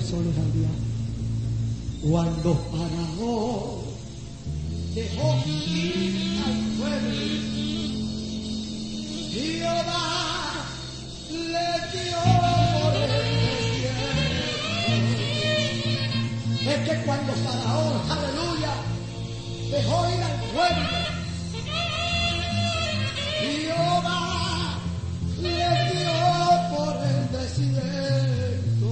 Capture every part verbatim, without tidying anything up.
soles al día. Cuando Faraón dejó ir al pueblo, Jehová le dio por el desierto. Es que cuando Faraón, aleluya, dejó ir al pueblo, Jehová le dio por el desierto.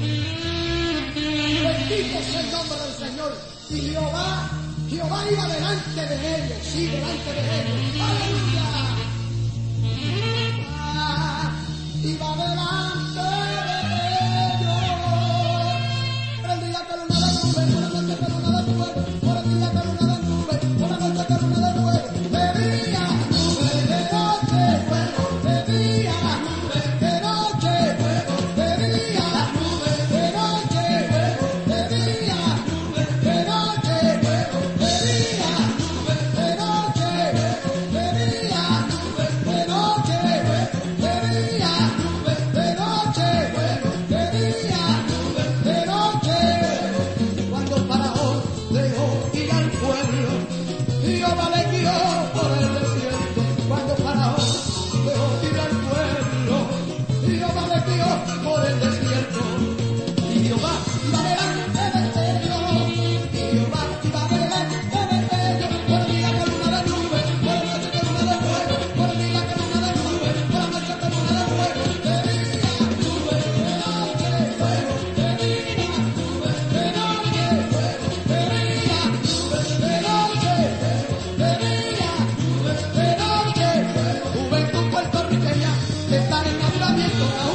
Bendito sea el nombre del Señor. Y Jehová, Jehová iba delante de ellos, sí, delante de ellos. Aleluya. Ah, iba delante de ellos. Por el día que luna de nube, por la noche que luna de fuego, por el día que luna de nube, por la noche que luna de fuego. De día, nube, de noche, fuego, de día, nube, de noche, fuego, de día, nube, de noche, fuego, de día, nube, de noche, fuego, de día, nube, de noche, fuego, de día, nube, de noche, fuego, de día, nube, de noche, fuego, de día, nube, de noche. Cuando Faraón dejó ir al pueblo, Jehová le guió por el desierto. Cuando Faraón dejó ir al pueblo, Jehová le guió por el desierto. Y Jehová iba delante de ellos, y Jehová iba delante de ellos. Por el día que luna de nube, por la noche que luna de fuego, por el día que luna de nube, por la noche que luna de fuego. De día, nube, de noche, fuego, de día, nube, de noche, fuego, de día, nube, de noche, fuego, de día, nube, de noche, fuego. Juventud puertorriqueña, que está en avivamiento ahora.